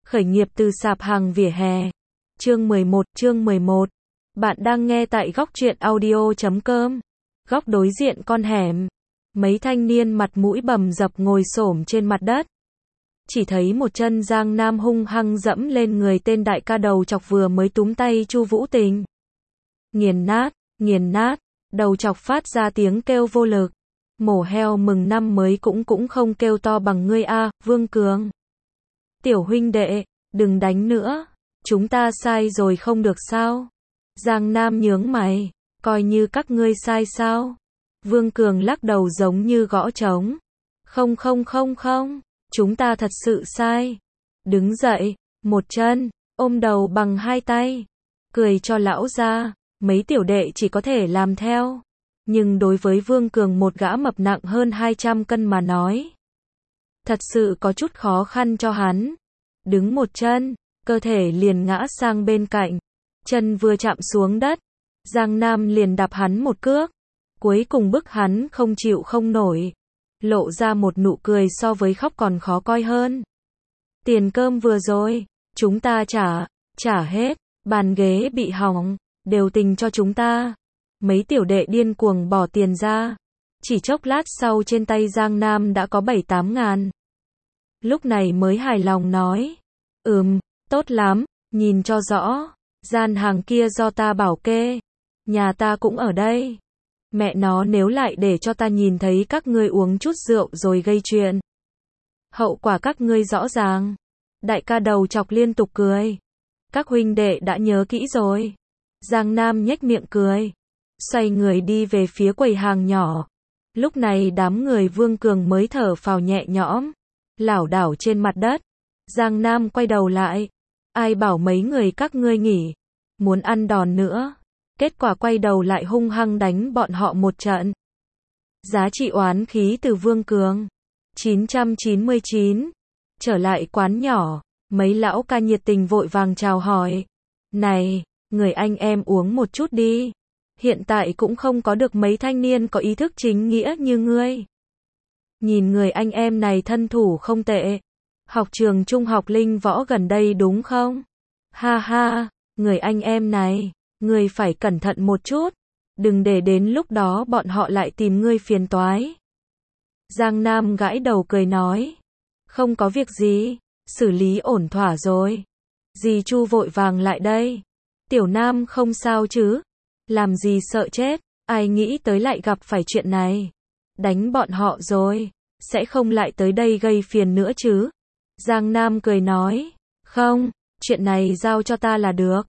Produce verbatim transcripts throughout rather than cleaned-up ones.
Khởi nghiệp từ sạp hàng vỉa hè. Chương mười một, chương mười một. Bạn đang nghe tại góc truyện audio chấm com. Góc đối diện con hẻm. Mấy thanh niên mặt mũi bầm dập ngồi xổm trên mặt đất. Chỉ thấy một chân Giang Nam hung hăng dẫm lên người tên đại ca đầu chọc vừa mới túm tay Chu Vũ Tình. Nghiền nát, nghiền nát, đầu chọc phát ra tiếng kêu vô lực. Mổ heo mừng năm mới cũng cũng không kêu to bằng ngươi a, Vương Cường. Tiểu huynh đệ, đừng đánh nữa, chúng ta sai rồi không được sao? Giang Nam nhướng mày, coi như các ngươi sai sao? Vương Cường lắc đầu giống như gõ trống. Không không không không, chúng ta thật sự sai. Đứng dậy, một chân, ôm đầu bằng hai tay, cười cho lão ra, mấy tiểu đệ chỉ có thể làm theo. Nhưng đối với Vương Cường một gã mập nặng hơn hai trăm cân mà nói, thật sự có chút khó khăn cho hắn. Đứng một chân, cơ thể liền ngã sang bên cạnh. Chân vừa chạm xuống đất, Giang Nam liền đạp hắn một cước. Cuối cùng bức hắn không chịu không nổi. Lộ ra một nụ cười so với khóc còn khó coi hơn. Tiền cơm vừa rồi, chúng ta trả, trả hết. Bàn ghế bị hỏng, đều tình cho chúng ta. Mấy tiểu đệ điên cuồng bỏ tiền ra. Chỉ chốc lát sau trên tay Giang Nam đã có bảy tám ngàn. Lúc này mới hài lòng nói. Ừm, tốt lắm, nhìn cho rõ. Gian hàng kia do ta bảo kê. Nhà ta cũng ở đây. Mẹ nó nếu lại để cho ta nhìn thấy các ngươi uống chút rượu rồi gây chuyện. Hậu quả các ngươi rõ ràng. Đại ca đầu chọc liên tục cười. Các huynh đệ đã nhớ kỹ rồi. Giang Nam nhếch miệng cười. Xoay người đi về phía quầy hàng nhỏ. Lúc này đám người Vương Cường mới thở phào nhẹ nhõm. Lảo đảo trên mặt đất. Giang Nam quay đầu lại. Ai bảo mấy người các ngươi nghỉ. Muốn ăn đòn nữa. Kết quả quay đầu lại hung hăng đánh bọn họ một trận. Giá trị oán khí từ Vương Cường. chín trăm chín mươi chín. Trở lại quán nhỏ. Mấy lão ca nhiệt tình vội vàng chào hỏi. Này, người anh em uống một chút đi. Hiện tại cũng không có được mấy thanh niên có ý thức chính nghĩa như ngươi. Nhìn người anh em này thân thủ không tệ. Học trường trung học Linh Võ gần đây đúng không? Ha ha, người anh em này, ngươi phải cẩn thận một chút. Đừng để đến lúc đó bọn họ lại tìm ngươi phiền toái. Giang Nam gãi đầu cười nói. Không có việc gì, xử lý ổn thỏa rồi. Dì Chu vội vàng lại đây. Tiểu Nam không sao chứ? Làm gì sợ chết, ai nghĩ tới lại gặp phải chuyện này. Đánh bọn họ rồi, sẽ không lại tới đây gây phiền nữa chứ? Giang Nam cười nói, không, chuyện này giao cho ta là được.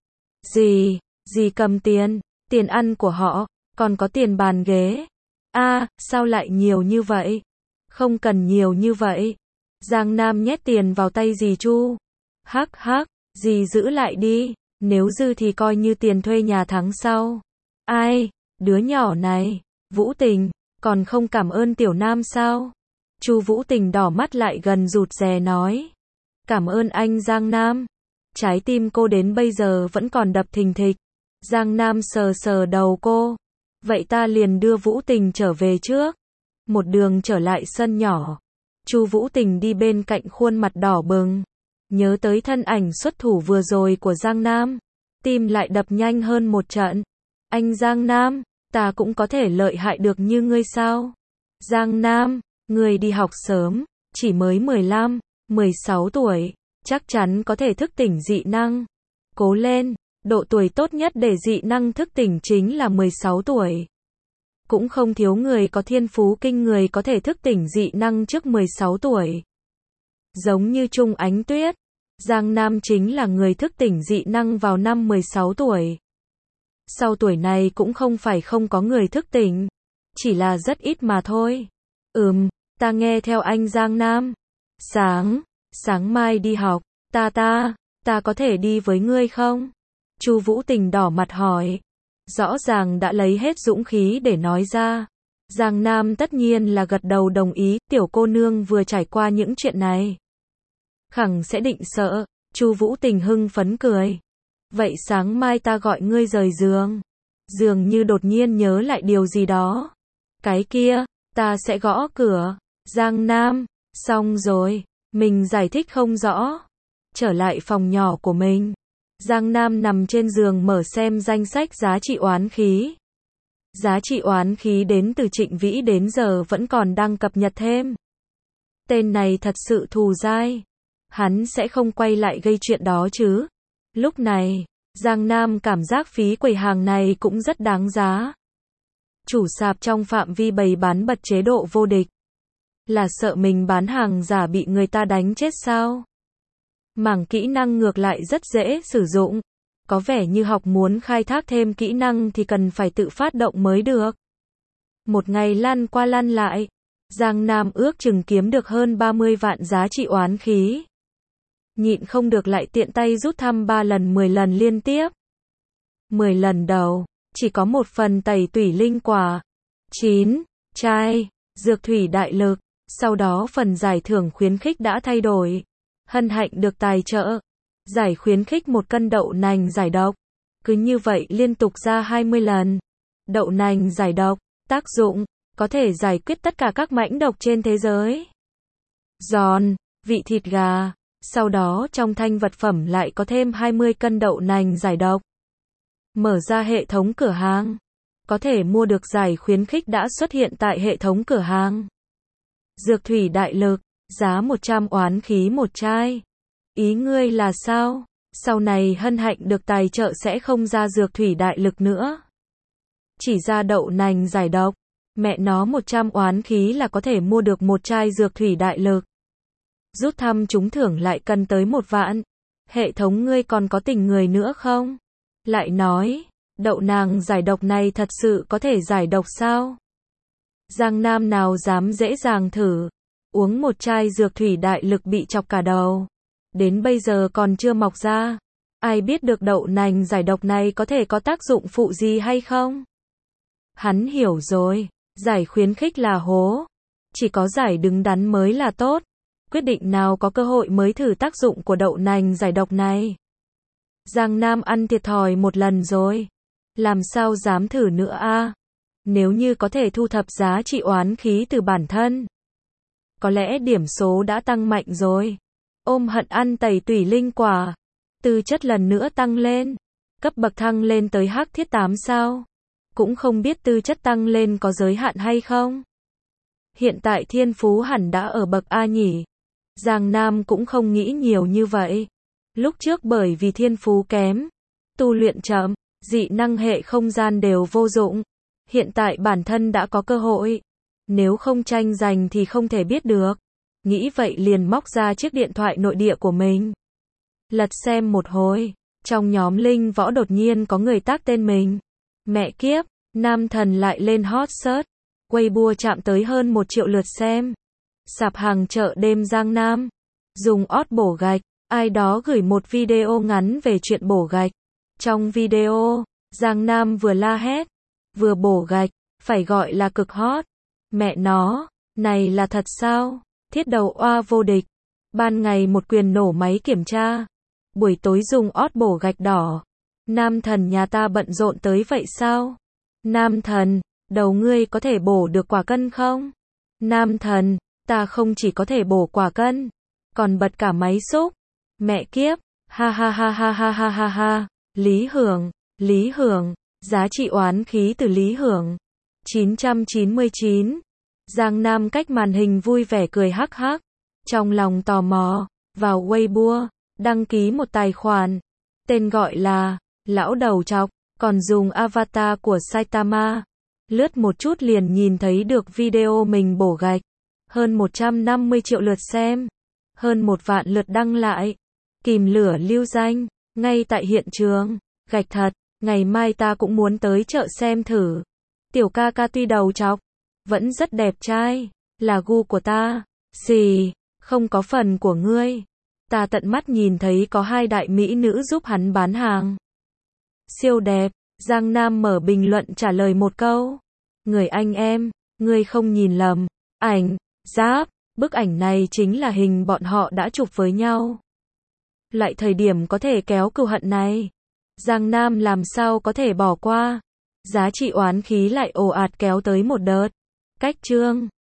Gì, gì cầm tiền, tiền ăn của họ, còn có tiền bàn ghế. A, sao lại nhiều như vậy? Không cần nhiều như vậy. Giang Nam nhét tiền vào tay dì Chu. Hắc hắc, dì giữ lại đi, nếu dư thì coi như tiền thuê nhà tháng sau. Ai, đứa nhỏ này, Vũ Tình, còn không cảm ơn Tiểu Nam sao? Chu Vũ Tình đỏ mắt lại gần rụt rè nói. Cảm ơn anh Giang Nam. Trái tim cô đến bây giờ vẫn còn đập thình thịch. Giang Nam sờ sờ đầu cô. Vậy ta liền đưa Vũ Tình trở về trước. Một đường trở lại sân nhỏ. Chu Vũ Tình đi bên cạnh khuôn mặt đỏ bừng. Nhớ tới thân ảnh xuất thủ vừa rồi của Giang Nam. Tim lại đập nhanh hơn một trận. Anh Giang Nam, ta cũng có thể lợi hại được như ngươi sao? Giang Nam, ngươi đi học sớm, chỉ mới mười lăm, mười sáu tuổi, chắc chắn có thể thức tỉnh dị năng. Cố lên, độ tuổi tốt nhất để dị năng thức tỉnh chính là mười sáu tuổi. Cũng không thiếu người có thiên phú kinh người có thể thức tỉnh dị năng trước mười sáu tuổi. Giống như Trung Ánh Tuyết, Giang Nam chính là người thức tỉnh dị năng vào năm mười sáu tuổi. Sau tuổi này cũng không phải không có người thức tỉnh, chỉ là rất ít mà thôi. Ừm, ta nghe theo anh Giang Nam. Sáng, sáng mai đi học, ta ta, ta có thể đi với ngươi không? Chu Vũ Tình đỏ mặt hỏi. Rõ ràng đã lấy hết dũng khí để nói ra. Giang Nam tất nhiên là gật đầu đồng ý, tiểu cô nương vừa trải qua những chuyện này. Khẳng sẽ định sợ, Chu Vũ Tình hưng phấn cười. Vậy sáng mai ta gọi ngươi rời giường. Dường như đột nhiên nhớ lại điều gì đó. Cái kia, ta sẽ gõ cửa. Giang Nam, xong rồi, mình giải thích không rõ. trở lại phòng nhỏ của mình. Giang Nam nằm trên giường mở xem danh sách giá trị oán khí. Giá trị oán khí đến từ Trịnh Vĩ đến giờ vẫn còn đang cập nhật thêm. Tên này thật sự thù dai. Hắn sẽ không quay lại gây chuyện đó chứ. Lúc này, Giang Nam cảm giác phí quầy hàng này cũng rất đáng giá. Chủ sạp trong phạm vi bày bán bật chế độ vô địch. Là sợ mình bán hàng giả bị người ta đánh chết sao? Mảng kỹ năng ngược lại rất dễ sử dụng. Có vẻ như học muốn khai thác thêm kỹ năng thì cần phải tự phát động mới được. Một ngày lăn qua lăn lại, Giang Nam ước chừng kiếm được hơn ba mươi vạn giá trị oán khí. Nhịn không được lại tiện tay rút thăm ba lần mười lần liên tiếp. mười lần đầu, chỉ có một phần tẩy tủy linh quả. chín. Chai, dược thủy đại lực. Sau đó phần giải thưởng khuyến khích đã thay đổi. Hân hạnh được tài trợ. Giải khuyến khích một cân đậu nành giải độc. Cứ như vậy liên tục ra hai mươi lần. Đậu nành giải độc, tác dụng, có thể giải quyết tất cả các mãnh độc trên thế giới. Giòn, vị thịt gà. Sau đó trong thanh vật phẩm lại có thêm hai mươi cân đậu nành giải độc. Mở ra hệ thống cửa hàng. Có thể mua được giải khuyến khích đã xuất hiện tại hệ thống cửa hàng. Dược thủy đại lực, giá một trăm oán khí một chai. Ý ngươi là sao? Sau này hân hạnh được tài trợ sẽ không ra dược thủy đại lực nữa. Chỉ ra đậu nành giải độc. Mẹ nó một trăm oán khí là có thể mua được một chai dược thủy đại lực. Rút thăm trúng thưởng lại cần tới một vạn. Hệ thống ngươi còn có tình người nữa không? Lại nói, đậu nành giải độc này thật sự có thể giải độc sao? Giang Nam nào dám dễ dàng thử. Uống một chai dược thủy đại lực bị chọc cả đầu. Đến bây giờ còn chưa mọc ra. Ai biết được đậu nành giải độc này có thể có tác dụng phụ gì hay không? Hắn hiểu rồi. Giải khuyến khích là hố. Chỉ có giải đứng đắn mới là tốt. Quyết định nào có cơ hội mới thử tác dụng của đậu nành giải độc này. Giang Nam ăn thiệt thòi một lần rồi. Làm sao dám thử nữa a? Nếu như có thể thu thập giá trị oán khí từ bản thân. Có lẽ điểm số đã tăng mạnh rồi. Ôm hận ăn tẩy tủy linh quả. Tư chất lần nữa tăng lên. Cấp bậc thăng lên tới hắc thiết tám sao. Cũng không biết tư chất tăng lên có giới hạn hay không. Hiện tại thiên phú hẳn đã ở bậc A nhỉ. Giang Nam cũng không nghĩ nhiều như vậy. Lúc trước bởi vì thiên phú kém, tu luyện chậm, dị năng hệ không gian đều vô dụng. Hiện tại bản thân đã có cơ hội. Nếu không tranh giành thì không thể biết được. Nghĩ vậy liền móc ra chiếc điện thoại nội địa của mình. Lật xem một hồi. Trong nhóm linh võ đột nhiên có người tác tên mình. Mẹ kiếp, nam thần lại lên hot search. Weibo chạm tới hơn một triệu lượt xem. Sạp hàng chợ đêm Giang Nam. Dùng ót bổ gạch. Ai đó gửi một video ngắn về chuyện bổ gạch. Trong video, Giang Nam vừa la hét, vừa bổ gạch, phải gọi là cực hot. Mẹ nó, này là thật sao? Thiết đầu oa vô địch. Ban ngày một quyền nổ máy kiểm tra. Buổi tối dùng ót bổ gạch đỏ. Nam thần nhà ta bận rộn tới vậy sao? Nam thần, đầu ngươi có thể bổ được quả cân không? Nam thần, ta không chỉ có thể bổ quả cân, còn bật cả máy xúc. Mẹ kiếp, ha ha ha ha ha ha ha ha. Lý Hưởng, Lý Hưởng, giá trị oán khí từ Lý Hưởng. chín trăm chín mươi chín. Giang Nam cách màn hình vui vẻ cười hắc hắc. Trong lòng tò mò, vào Weibo, đăng ký một tài khoản. Tên gọi là, lão đầu trọc, còn dùng avatar của Saitama. Lướt một chút liền nhìn thấy được video mình bổ gạch. Hơn một trăm năm mươi triệu lượt xem. Hơn một vạn lượt đăng lại. Kìm lửa lưu danh, ngay tại hiện trường. Gạch thật, ngày mai ta cũng muốn tới chợ xem thử. Tiểu ca ca tuy đầu trọc, vẫn rất đẹp trai, là gu của ta. Xì, không có phần của ngươi. Ta tận mắt nhìn thấy có hai đại mỹ nữ giúp hắn bán hàng. Siêu đẹp, Giang Nam mở bình luận trả lời một câu. Người anh em, ngươi không nhìn lầm. Ảnh, giáp, bức ảnh này chính là hình bọn họ đã chụp với nhau. Lại thời điểm có thể kéo cừu hận này. Giang Nam làm sao có thể bỏ qua. Giá trị oán khí lại ồ ạt kéo tới một đợt. Cách chương